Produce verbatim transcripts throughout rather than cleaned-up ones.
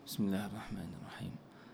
بسم الله الرحمن الرحيم.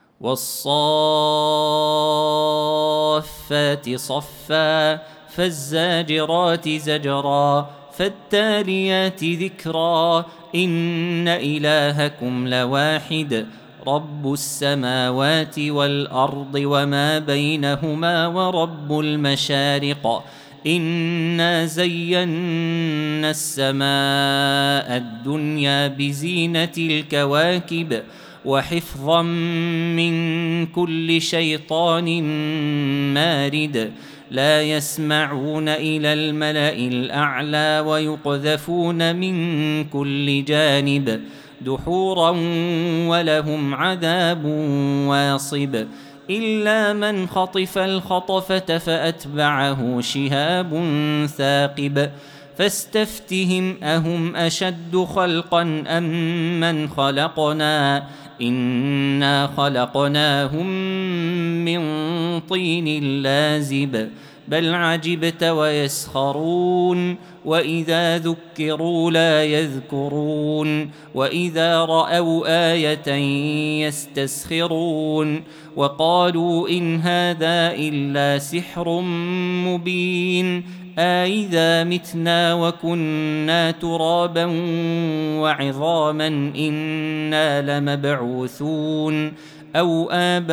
والصافات صفا فالزاجرات زجرا فالتاليات ذكرا إن إلهكم لواحد رب السماوات والأرض وما بينهما ورب المشارق إنا زينا السماء الدنيا بزينة الكواكب وحفظا من كل شيطان مارد لا يسمعون إلى الملأ الأعلى ويقذفون من كل جانب دحورا ولهم عذاب واصب إلا من خطف الخطفة فأتبعه شهاب ثاقب فاستفتهم أهم أشد خلقا أم من خلقنا إنا خلقناهم من طين لازب بل عجبت ويسخرون وإذا ذكروا لا يذكرون وإذا رأوا آية يستسخرون وقالوا إن هذا إلا سحر مبين أإذا متنا وكنا ترابا وعظاما إنا لمبعوثون أو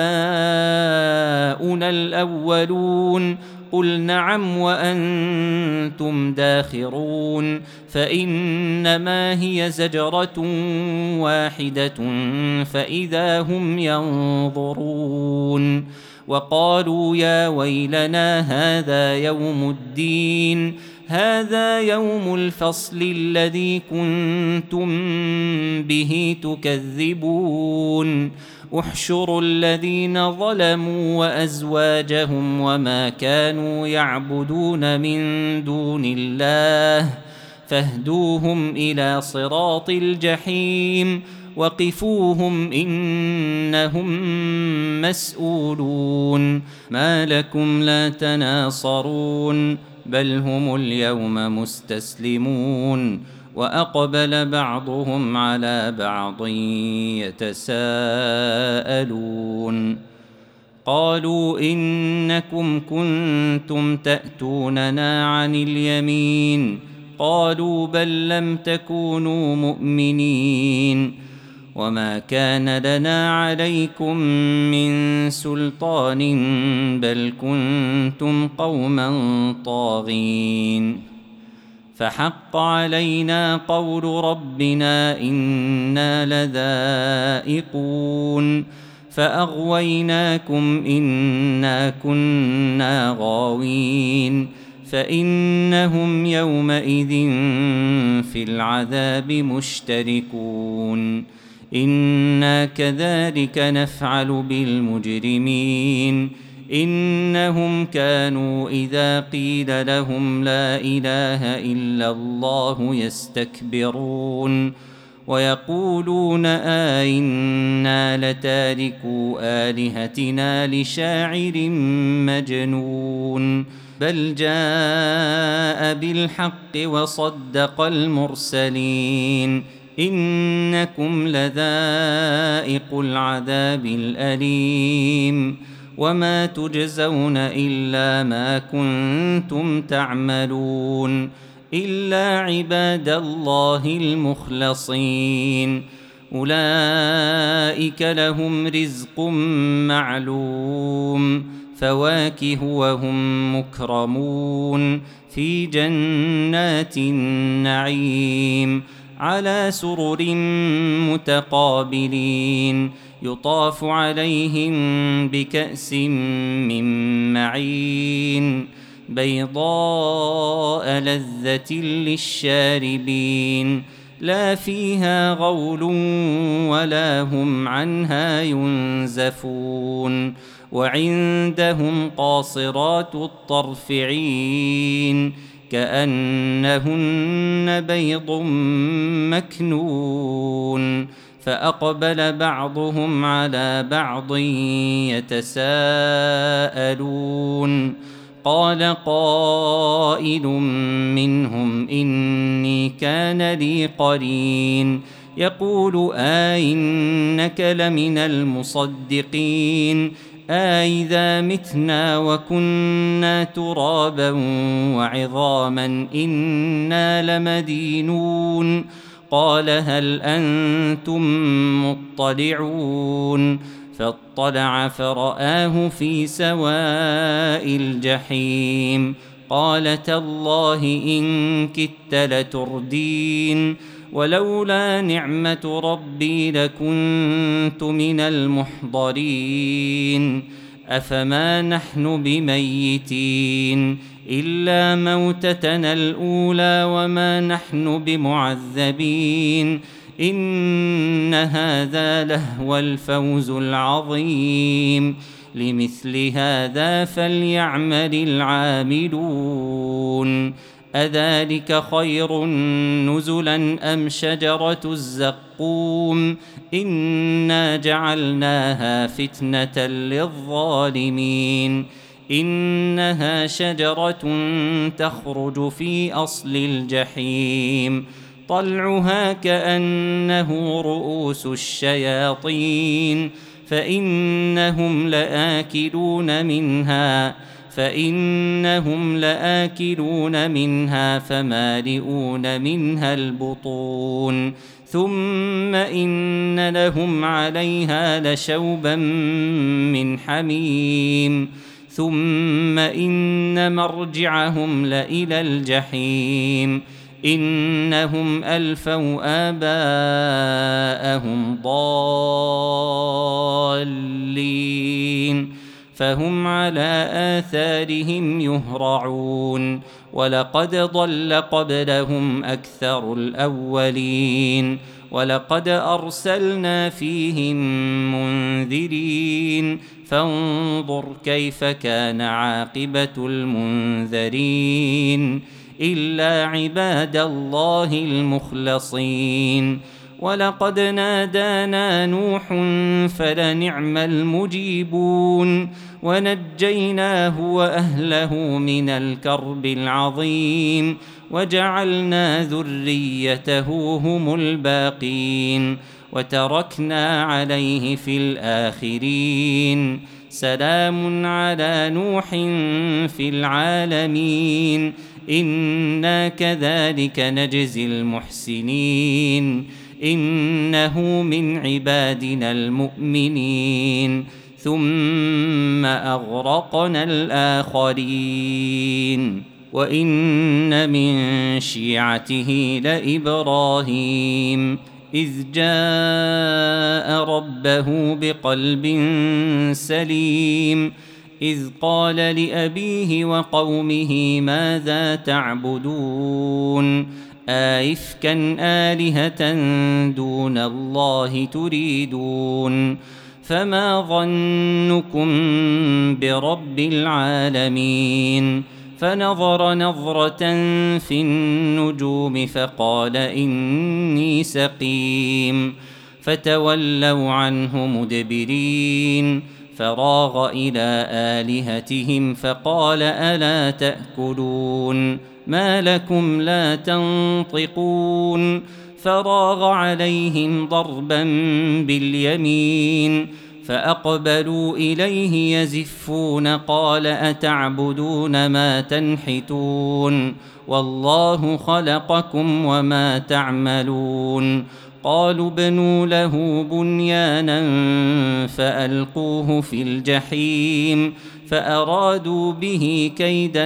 آباؤنا الأولون قل نعم وأنتم داخرون فإنما هي زجرة واحدة فإذا هم ينظرون وقالوا يا ويلنا هذا يوم الدين هذا يوم الفصل الذي كنتم به تكذبون احشروا الذين ظلموا وأزواجهم وما كانوا يعبدون من دون الله فاهدوهم إلى صراط الجحيم وقفوهم إنهم مسؤولون ما لكم لا تناصرون بل هم اليوم مستسلمون وأقبل بعضهم على بعض يتساءلون قالوا إنكم كنتم تأتوننا عن اليمين قالوا بل لم تكونوا مؤمنين وما كان لنا عليكم من سلطان بل كنتم قوما طاغين فحق علينا قول ربنا إنا لذائقون فأغويناكم إنا كنا غاوين فإنهم يومئذ في العذاب مشتركون إنا كذلك نفعل بالمجرمين إنهم كانوا إذا قيل لهم لا إله إلا الله يستكبرون ويقولون آئنا لتاركو آلهتنا لشاعر مجنون بل جاء بالحق وصدق المرسلين إنكم لذائق العذاب الأليم وما تجزون إلا ما كنتم تعملون إلا عباد الله المخلصين أولئك لهم رزق معلوم فواكه وهم مكرمون في جنات النعيم على سرر متقابلين يطاف عليهم بكأس من معين بيضاء لذة للشاربين لا فيها غول ولا هم عنها ينزفون وعندهم قاصرات الطرف عين كأنهن بيض مكنون فأقبل بعضهم على بعض يتساءلون قال قائل منهم إني كان لي قرين يقول أئنك لمن المصدقين أئذا متنا وكنا ترابا وعظاما إنا لمدينون قال هل أنتم مطلعون فاطلع فرآه في سواء الجحيم قال تالله إن كدت لتردين ولولا نعمة ربي لكنت من المحضرين أفما نحن بميتين إلا موتتنا الأولى وما نحن بمعذبين إن هذا لهو الفوز العظيم لمثل هذا فليعمل العاملون أذلك خير نزلا أم شجرة الزقوم إنا جعلناها فتنة للظالمين إنها شجرة تخرج في أصل الجحيم طلعها كأنه رؤوس الشياطين فإنهم لآكلون منها فإنهم لآكلون منها فمالئون منها البطون ثم إن لهم عليها لشوبا من حميم ثم إن مرجعهم لإلى الجحيم إنهم ألفوا آباءهم ضالين فهم على آثارهم يهرعون ولقد ضل قبلهم أكثر الأولين ولقد أرسلنا فيهم منذرين فانظر كيف كان عاقبة المنذرين إلا عباد الله المخلصين ولقد نادانا نوح فلنعم المجيبون ونجيناه وأهله من الكرب العظيم وجعلنا ذريته هم الباقين وتركنا عليه في الآخرين سلام على نوح في العالمين إنا كذلك نجزي المحسنين إنه من عبادنا المؤمنين ثم أغرقنا الآخرين وإن من شيعته لإبراهيم إذ جاء ربه بقلب سليم إذ قال لأبيه وقومه ماذا تعبدون آئفكا آلهة دون الله تريدون فما ظنكم برب العالمين فنظر نظرة في النجوم فقال إني سقيم فتولوا عنه مدبرين فراغ إلى آلهتهم فقال ألا تأكلون ما لكم لا تنطقون فراغ عليهم ضربا باليمين فأقبلوا إليه يزفون قال أتعبدون ما تنحتون والله خلقكم وما تعملون قالوا ابنوا له بنيانا فألقوه في الجحيم فأرادوا به كيدا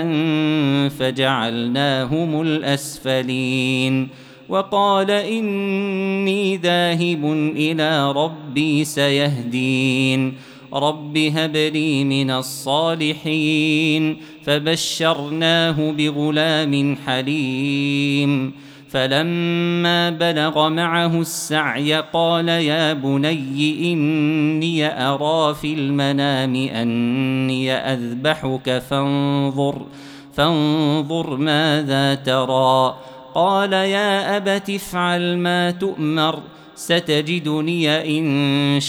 فجعلناهم الأسفلين وقال إني ذاهب إلى ربي سيهدين رب هب لي من الصالحين فبشرناه بغلام حليم فلما بلغ معه السعي قال يا بني إني أرى في المنام أني أذبحك فانظر فانظر ماذا ترى قال يا أبت افعل ما تؤمر ستجدني إن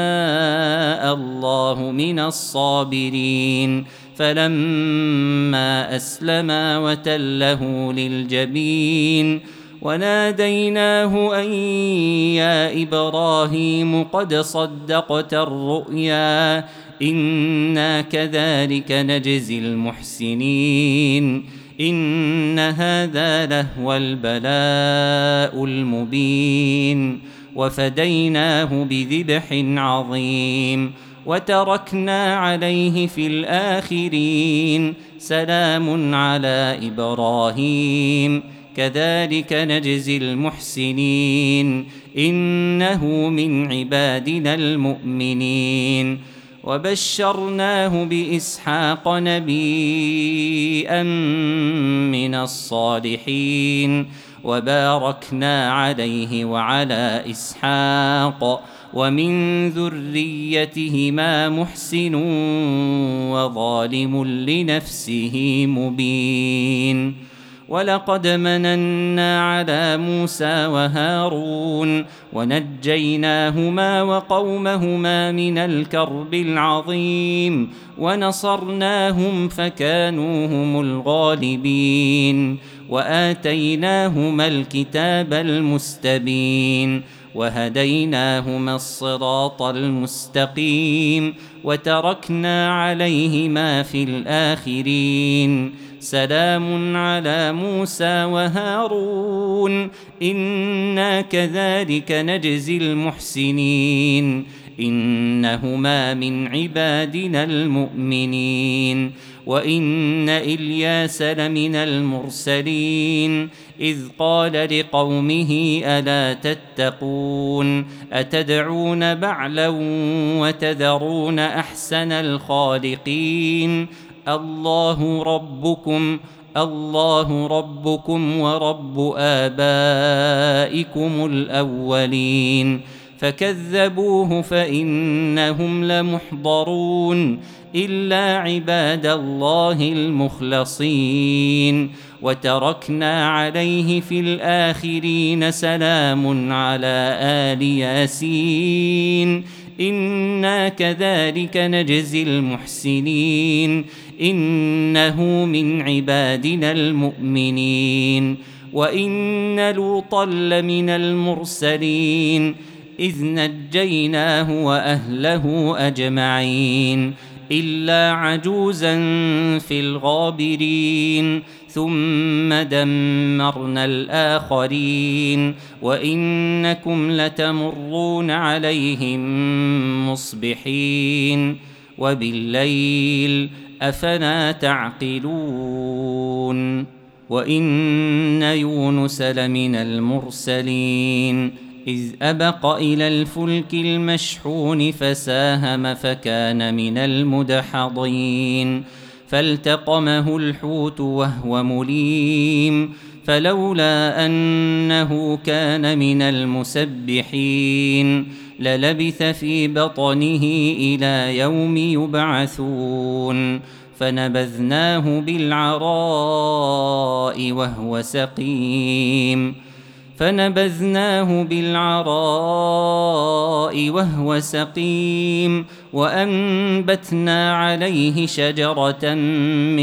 شاء الله من الصابرين فلما أسلما وتله للجبين وناديناه أن يا إبراهيم قد صدقت الرؤيا إنا كذلك نجزي المحسنين إن هذا لهو البلاء المبين وفديناه بذبح عظيم وتركنا عليه في الآخرين سلام على إبراهيم كذلك نجزي المحسنين إنه من عبادنا المؤمنين وبشرناه بإسحاق نبيا من الصالحين وباركنا عليه وعلى إسحاق ومن ذريتهما محسن وظالم لنفسه مبين ولقد مننا على موسى وهارون ونجيناهما وقومهما من الكرب العظيم ونصرناهم فكانوا هم الغالبين وآتيناهما الكتاب المستبين وهديناهما الصراط المستقيم وتركنا عليهما في الآخرين سلام على موسى وهارون إنا كذلك نجزي المحسنين إنهما من عبادنا المؤمنين وإن إلياس لمن المرسلين إذ قال لقومه ألا تتقون أتدعون بعلا وتذرون أحسن الخالقين الله ربكم الله ربكم ورب آبائكم الأولين فكذبوه فإنهم لمحضرون إلا عباد الله المخلصين وتركنا عليه في الآخرين سلام على آل ياسين إنا كذلك نجزي المحسنين إنه من عبادنا المؤمنين وإن لوطا لمن المرسلين إذ نجيناه وأهله أجمعين إلا عجوزا في الغابرين ثم دمرنا الآخرين وإنكم لتمرون عليهم مصبحين وبالليل أفلا تعقلون وإن يونس لمن المرسلين إذ أبق إلى الفلك المشحون فساهم فكان من المدحضين فالتقمه الحوت وهو مليم فلولا أنه كان من المسبحين للبث في بطنه إلى يوم يبعثون فنبذناه بالعراء وهو سقيم فنبذناه بالعراء وهو سقيم وأنبتنا عليه شجرة من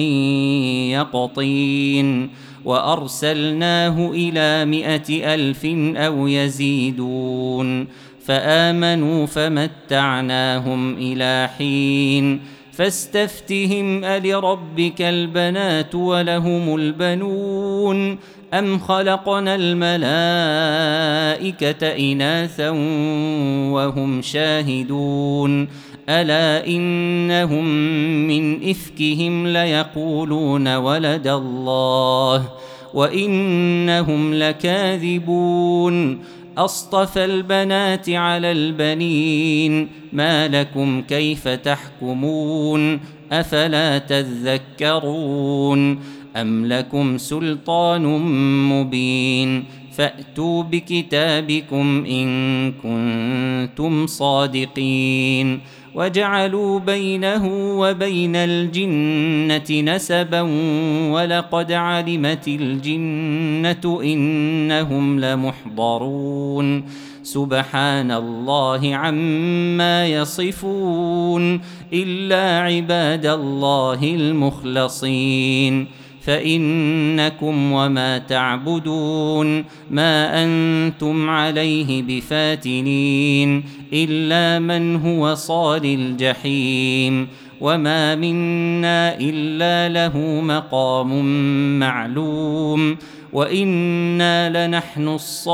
يقطين وأرسلناه إلى مائة ألف أو يزيدون فآمنوا فمتعناهم إلى حين فاستفتهم ألربك البنات ولهم البنون أم خلقنا الملائكة إناثا وهم شاهدون ألا إنهم من إفكهم ليقولون ولد الله وإنهم لكاذبون أصطفى البنات على البنين ما لكم كيف تحكمون أفلا تذكرون أم لكم سلطان مبين فأتوا بكتابكم إن كنتم صادقين وجعلوا بينه وبين الجنة نسبا ولقد علمت الجنة إنهم لمحضرون سبحان الله عما يصفون إلا عباد الله المخلصين فإنكم وما تعبدون ما أنتم عليه بفاتنين إلا من هو صال الجحيم وما منا إلا له مقام معلوم وإنا لنحن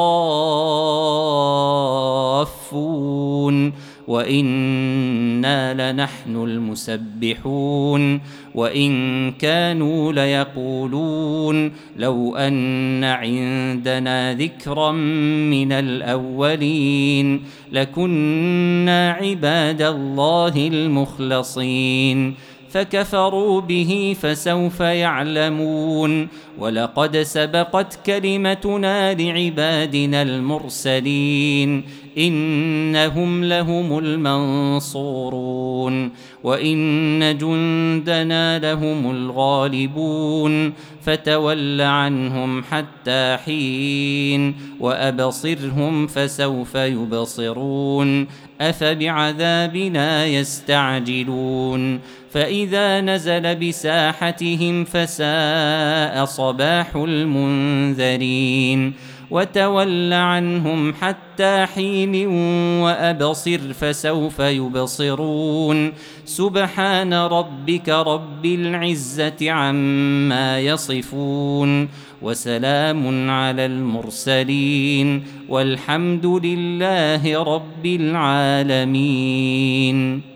الصافون وإنا لنحن المسبحون وإن كانوا ليقولون لو أن عندنا ذكرا من الأولين لكنا عباد الله المخلصين فكفروا به فسوف يعلمون ولقد سبقت كلمتنا لعبادنا المرسلين إنهم لهم المنصورون وإن جندنا لهم الغالبون فتول عنهم حتى حين وأبصرهم فسوف يبصرون أفبعذابنا يستعجلون فإذا نزل بساحتهم فساء صباح المنذرين وتول عنهم حتى حين وأبصر فسوف يبصرون سبحان ربك رب العزة عما يصفون وسلام على المرسلين والحمد لله رب العالمين.